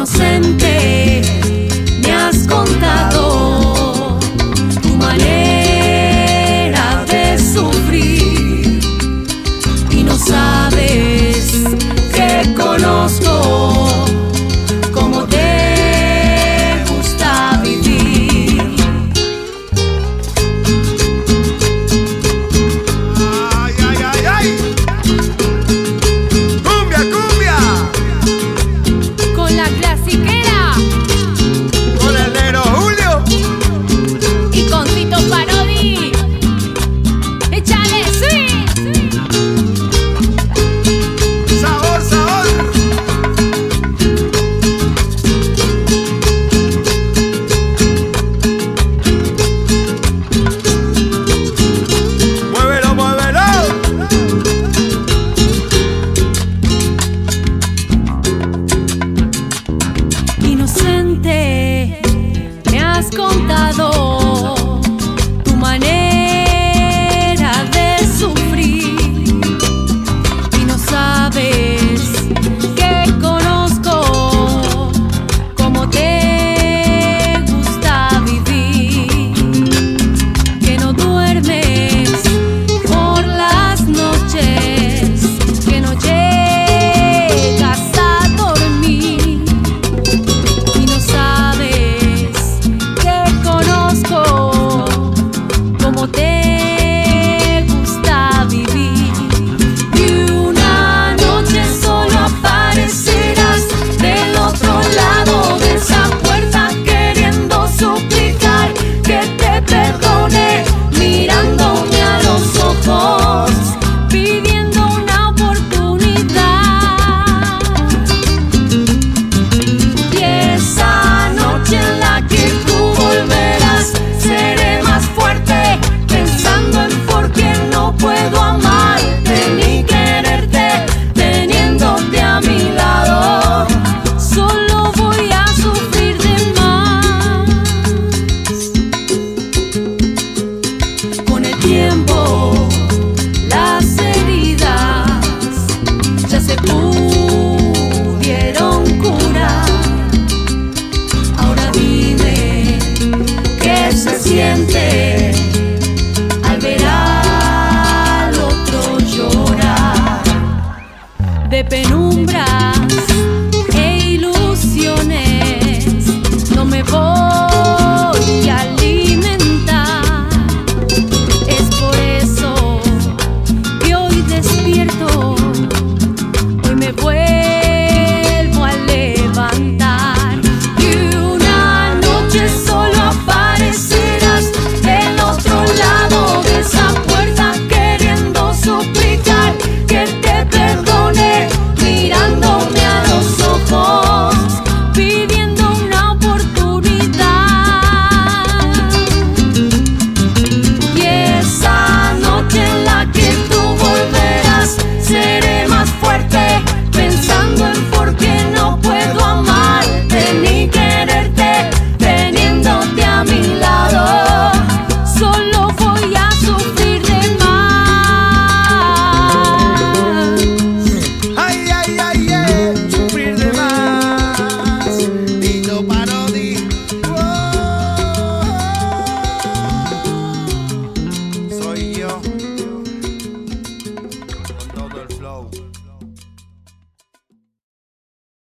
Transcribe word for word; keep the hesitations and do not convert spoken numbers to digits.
Inocente, me has contado tu manera de sufrir y no sabes que conozco cómo te gusta vivir. Ay, ay, ay, ay. Cumbia, cumbia. Con la clasiquera Con el negro Julio. y con Tito Parodi. Échale swing. Sabor, sabor. Muévelo, muévelo. Inocente, me has contado tu manera de sufrir y no sabes que conozco cómo te gusta vivir, que no duermes por las noches, que no llegas a dormir y no sabes que conozco cómo te gusta vivir. Y una noche solo aparecerás del otro lado de esa puerta queriendo suplicar que te perdone, mirándome a los ojos, pidiendo una oportunidad. Y esa noche en la que tú volverás, seré más fuerte, pensando en por qué no puedo amarte ni quererte, teniéndote a mi lado. Solo voy a sufrir de más. Con el tiempo, las heridas ya se pudieron curar. Ahora dime qué se siente